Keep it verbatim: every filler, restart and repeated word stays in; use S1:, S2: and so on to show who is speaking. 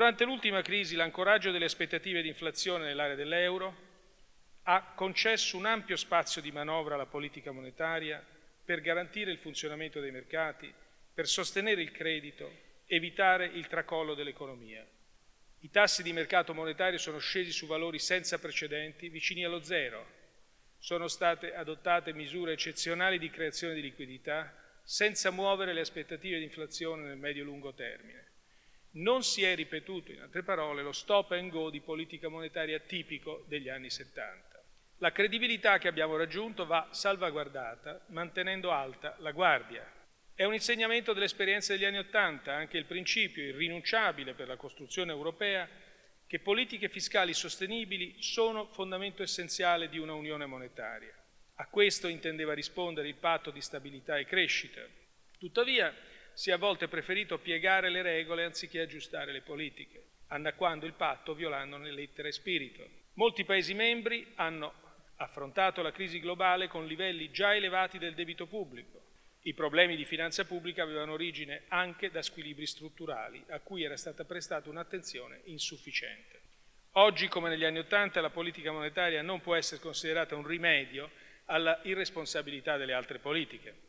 S1: Durante l'ultima crisi l'ancoraggio delle aspettative di inflazione nell'area dell'euro ha concesso un ampio spazio di manovra alla politica monetaria per garantire il funzionamento dei mercati, per sostenere il credito, evitare il tracollo dell'economia. I tassi di mercato monetario sono scesi su valori senza precedenti, vicini allo zero. Sono state adottate misure eccezionali di creazione di liquidità senza muovere le aspettative di inflazione nel medio-lungo termine. Non si è ripetuto, in altre parole, lo stop and go di politica monetaria tipico degli anni settanta. La credibilità che abbiamo raggiunto va salvaguardata mantenendo alta la guardia. È un insegnamento dell'esperienza degli anni Ottanta, anche il principio irrinunciabile per la costruzione europea che politiche fiscali sostenibili sono fondamento essenziale di una unione monetaria. A questo intendeva rispondere il patto di stabilità e crescita. Tuttavia, si è a volte preferito piegare le regole anziché aggiustare le politiche, annacquando il patto violandone lettera e spirito. Molti Paesi membri hanno affrontato la crisi globale con livelli già elevati del debito pubblico. I problemi di finanza pubblica avevano origine anche da squilibri strutturali a cui era stata prestata un'attenzione insufficiente. Oggi, come negli anni Ottanta, la politica monetaria non può essere considerata un rimedio alla irresponsabilità delle altre politiche.